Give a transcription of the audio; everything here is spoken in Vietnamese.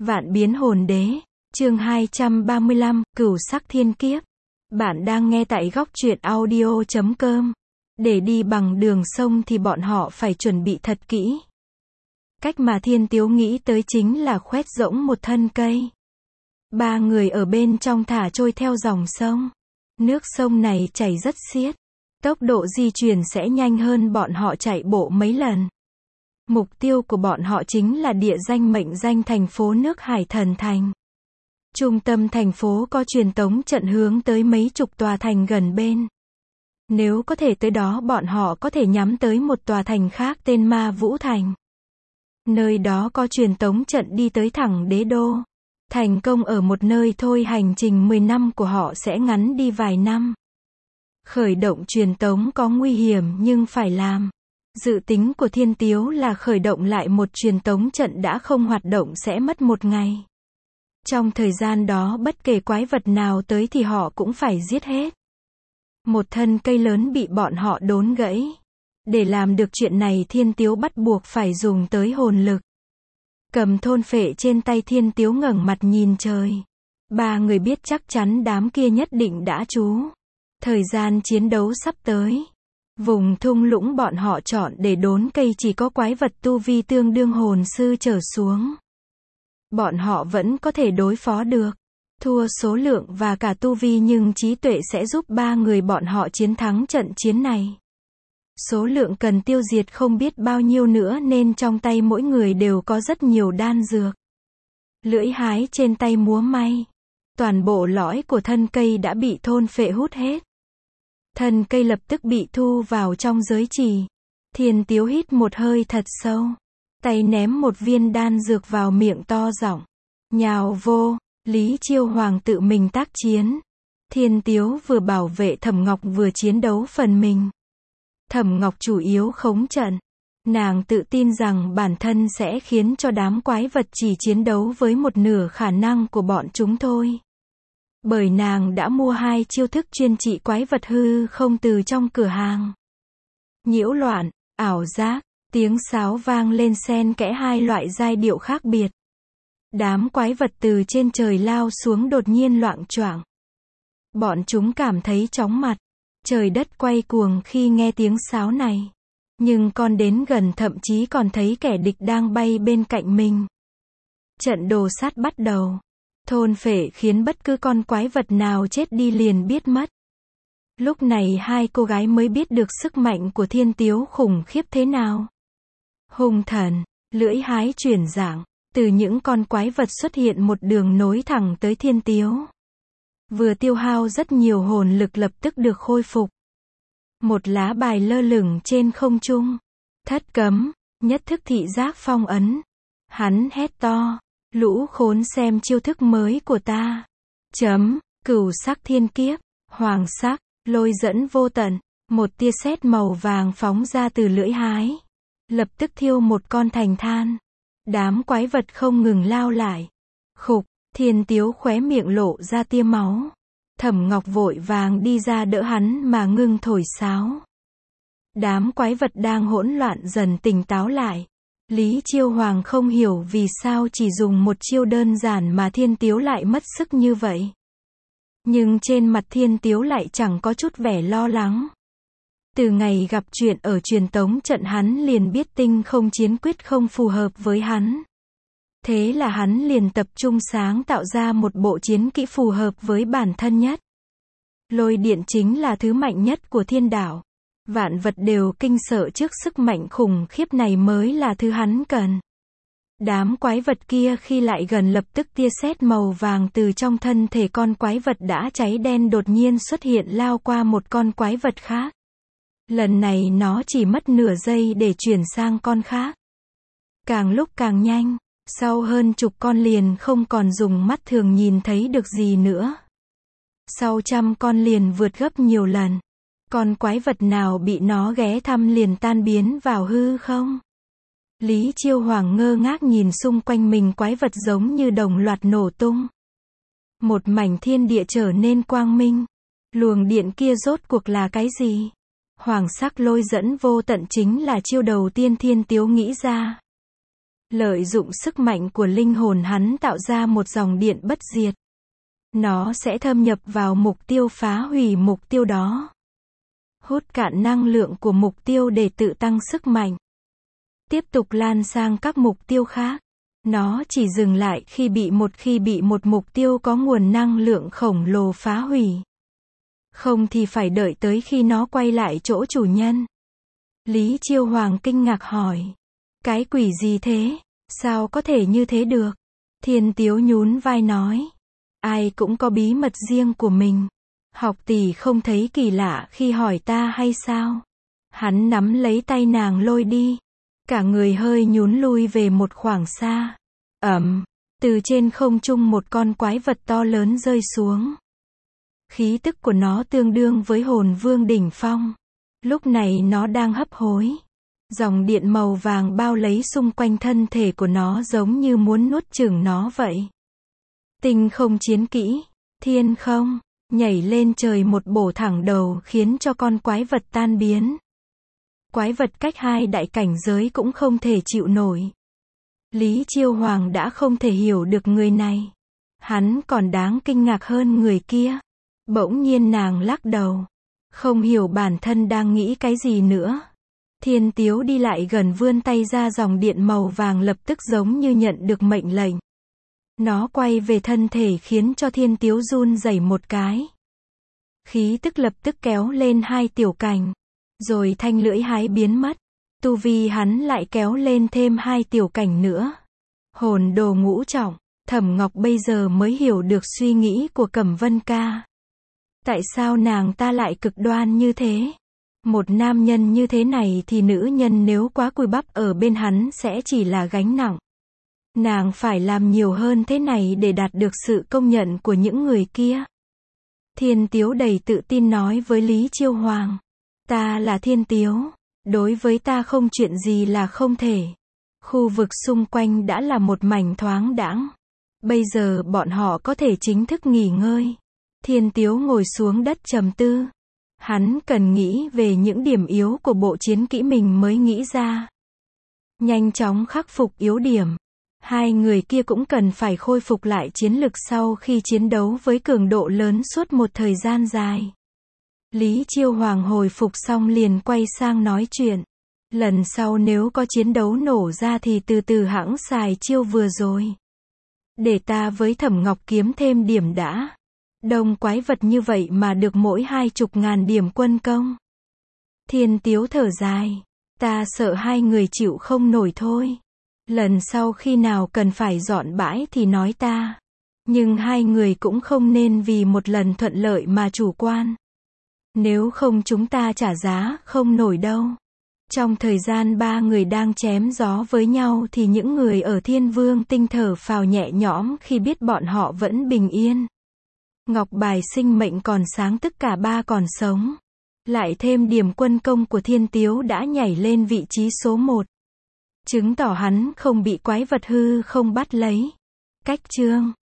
Vạn biến hồn đế, chương 235, Cửu sắc thiên kiếp. Bạn đang nghe tại góc truyện audio.com. Để đi bằng đường sông thì bọn họ phải chuẩn bị thật kỹ. Cách mà Thiên Tiếu nghĩ tới chính là khoét rỗng một thân cây. Ba người ở bên trong thả trôi theo dòng sông. Nước sông này chảy rất xiết. Tốc độ di chuyển sẽ nhanh hơn bọn họ chạy bộ mấy lần. Mục tiêu của bọn họ chính là địa danh mệnh danh thành phố nước Hải Thần Thành. Trung tâm thành phố có truyền tống trận hướng tới mấy chục tòa thành gần bên. Nếu có thể tới đó bọn họ có thể nhắm tới một tòa thành khác tên Ma Vũ Thành. Nơi đó có truyền tống trận đi tới thẳng đế đô. Thành công ở một nơi thôi hành trình 10 năm của họ sẽ ngắn đi vài năm. Khởi động truyền tống có nguy hiểm nhưng phải làm. Dự tính của Thiên Tiếu là khởi động lại một truyền tống trận đã không hoạt động sẽ mất một ngày. Trong thời gian đó bất kể quái vật nào tới thì họ cũng phải giết hết. Một thân cây lớn bị bọn họ đốn gãy. Để làm được chuyện này Thiên Tiếu bắt buộc phải dùng tới hồn lực. Cầm thôn phệ trên tay Thiên Tiếu ngẩng mặt nhìn trời. Ba người biết chắc chắn đám kia nhất định đã trú. Thời gian chiến đấu sắp tới. Vùng thung lũng bọn họ chọn để đốn cây chỉ có quái vật tu vi tương đương hồn sư trở xuống. Bọn họ vẫn có thể đối phó được. Thua số lượng và cả tu vi nhưng trí tuệ sẽ giúp ba người bọn họ chiến thắng trận chiến này. Số lượng cần tiêu diệt không biết bao nhiêu nữa nên trong tay mỗi người đều có rất nhiều đan dược. Lưỡi hái trên tay múa may. Toàn bộ lõi của thân cây đã bị thôn phệ hút hết. Thân cây lập tức bị thu vào trong giới trì. Thiên Tiếu hít một hơi thật sâu. Tay ném một viên đan dược vào miệng to giọng. Nhào vô, Lý Chiêu Hoàng tự mình tác chiến. Thiên Tiếu vừa bảo vệ Thẩm Ngọc vừa chiến đấu phần mình. Thẩm Ngọc chủ yếu khống trận. Nàng tự tin rằng bản thân sẽ khiến cho đám quái vật chỉ chiến đấu với một nửa khả năng của bọn chúng thôi. Bởi nàng đã mua 2 chiêu thức chuyên trị quái vật hư không từ trong cửa hàng. Nhiễu loạn, ảo giác, tiếng sáo vang lên xen kẽ 2 loại giai điệu khác biệt. Đám quái vật từ trên trời lao xuống đột nhiên loạng choạng. Bọn chúng cảm thấy chóng mặt. Trời đất quay cuồng khi nghe tiếng sáo này. Nhưng còn đến gần thậm chí còn thấy kẻ địch đang bay bên cạnh mình. Trận đồ sát bắt đầu. Thôn phệ khiến bất cứ con quái vật nào chết đi liền biết mất. Lúc này 2 cô gái mới biết được sức mạnh của Thiên Tiếu khủng khiếp thế nào. Hung thần, lưỡi hái chuyển dạng. Từ những con quái vật xuất hiện một đường nối thẳng tới Thiên Tiếu. Vừa tiêu hao rất nhiều hồn lực lập tức được khôi phục. Một lá bài lơ lửng trên không trung. Thất cấm, nhất thức thị giác phong ấn. Hắn hét to. Lũ khốn xem chiêu thức mới của ta. Cửu sắc thiên kiếp. Hoàng sắc, lôi dẫn vô tận. Một tia sét màu vàng phóng ra từ lưỡi hái. Lập tức thiêu một con thành than. Đám quái vật không ngừng lao lại. Khục, Thiên Tiếu khóe miệng lộ ra tia máu. Thẩm Ngọc vội vàng đi ra đỡ hắn mà ngưng thổi sáo. Đám quái vật đang hỗn loạn dần tỉnh táo lại. Lý Chiêu Hoàng không hiểu vì sao chỉ dùng một chiêu đơn giản mà Thiên Tiếu lại mất sức như vậy. Nhưng trên mặt Thiên Tiếu lại chẳng có chút vẻ lo lắng. Từ ngày gặp chuyện ở truyền tống trận hắn liền biết tinh không chiến quyết không phù hợp với hắn. Thế là hắn liền tập trung sáng tạo ra một bộ chiến kỹ phù hợp với bản thân nhất. Lôi điện chính là thứ mạnh nhất của thiên đạo. Vạn vật đều kinh sợ trước sức mạnh khủng khiếp này mới là thứ hắn cần. Đám quái vật kia khi lại gần lập tức tia sét màu vàng từ trong thân thể con quái vật đã cháy đen đột nhiên xuất hiện lao qua một con quái vật khác. Lần này nó chỉ mất nửa giây để chuyển sang con khác. Càng lúc càng nhanh, sau hơn chục con liền không còn dùng mắt thường nhìn thấy được gì nữa. Sau trăm con liền vượt gấp nhiều lần. Con quái vật nào bị nó ghé thăm liền tan biến vào hư không. Lý Chiêu Hoàng ngơ ngác nhìn xung quanh mình quái vật giống như đồng loạt nổ tung. Một mảnh thiên địa trở nên quang minh. Luồng điện kia rốt cuộc là cái gì? Hoàng sắc lôi dẫn vô tận chính là chiêu đầu tiên Thiên Tiếu nghĩ ra. Lợi dụng sức mạnh của linh hồn hắn tạo ra một dòng điện bất diệt. Nó sẽ thâm nhập vào mục tiêu, phá hủy mục tiêu đó. Hút cạn năng lượng của mục tiêu để tự tăng sức mạnh. Tiếp tục lan sang các mục tiêu khác. Nó chỉ dừng lại khi bị một mục tiêu có nguồn năng lượng khổng lồ phá hủy. Không thì phải đợi tới khi nó quay lại chỗ chủ nhân. Lý Chiêu Hoàng kinh ngạc hỏi. Cái quỷ gì thế? Sao có thể như thế được? Thiên Tiếu nhún vai nói. Ai cũng có bí mật riêng của mình. Học tỷ không thấy kỳ lạ khi hỏi ta hay sao? Hắn nắm lấy tay nàng lôi đi. Cả người hơi nhún lui về một khoảng xa. Từ trên không trung một con quái vật to lớn rơi xuống. Khí tức của nó tương đương với hồn vương đỉnh phong. Lúc này nó đang hấp hối. Dòng điện màu vàng bao lấy xung quanh thân thể của nó giống như muốn nuốt chửng nó vậy. Tinh không chiến kỹ, thiên không, nhảy lên trời một bổ thẳng đầu khiến cho con quái vật tan biến. Quái vật cách 2 đại cảnh giới cũng không thể chịu nổi. Lý Chiêu Hoàng đã không thể hiểu được người này. Hắn còn đáng kinh ngạc hơn người kia. Bỗng nhiên nàng lắc đầu. Không hiểu bản thân đang nghĩ cái gì nữa. Thiên Tiếu đi lại gần vươn tay ra, dòng điện màu vàng lập tức giống như nhận được mệnh lệnh. Nó quay về thân thể khiến cho Thiên Tiếu run rẩy một cái. Khí tức lập tức kéo lên 2 tiểu cảnh. Rồi thanh lưỡi hái biến mất. Tu vi hắn lại kéo lên thêm 2 tiểu cảnh nữa. Hồn đồ ngũ trọng. Thẩm Ngọc bây giờ mới hiểu được suy nghĩ của Cẩm Vân ca. Tại sao nàng ta lại cực đoan như thế? Một nam nhân như thế này thì nữ nhân nếu quá cùi bắp ở bên hắn sẽ chỉ là gánh nặng. Nàng phải làm nhiều hơn thế này để đạt được sự công nhận của những người kia. Thiên Tiếu đầy tự tin nói với Lý Chiêu Hoàng. Ta là Thiên Tiếu. Đối với ta không chuyện gì là không thể. Khu vực xung quanh đã là một mảnh thoáng đãng. Bây giờ bọn họ có thể chính thức nghỉ ngơi. Thiên Tiếu ngồi xuống đất trầm tư. Hắn cần nghĩ về những điểm yếu của bộ chiến kỹ mình mới nghĩ ra. Nhanh chóng khắc phục yếu điểm. 2 người kia cũng cần phải khôi phục lại chiến lực sau khi chiến đấu với cường độ lớn suốt một thời gian dài. Lý Chiêu Hoàng hồi phục xong liền quay sang nói chuyện. Lần sau nếu có chiến đấu nổ ra thì từ từ hãng xài chiêu vừa rồi. Để ta với Thẩm Ngọc kiếm thêm điểm đã. Đông quái vật như vậy mà được mỗi 20.000 điểm quân công. Thiên Tiếu thở dài. Ta sợ 2 người chịu không nổi thôi. Lần sau khi nào cần phải dọn bãi thì nói ta. Nhưng 2 người cũng không nên vì một lần thuận lợi mà chủ quan. Nếu không chúng ta trả giá không nổi đâu. Trong thời gian 3 người đang chém gió với nhau thì những người ở Thiên Vương Tinh thở phào nhẹ nhõm khi biết bọn họ vẫn bình yên. Ngọc bài sinh mệnh còn sáng, tất cả 3 còn sống. Lại thêm điểm quân công của Thiên Tiếu đã nhảy lên vị trí số 1. Chứng tỏ hắn không bị quái vật hư không bắt lấy. Cách chương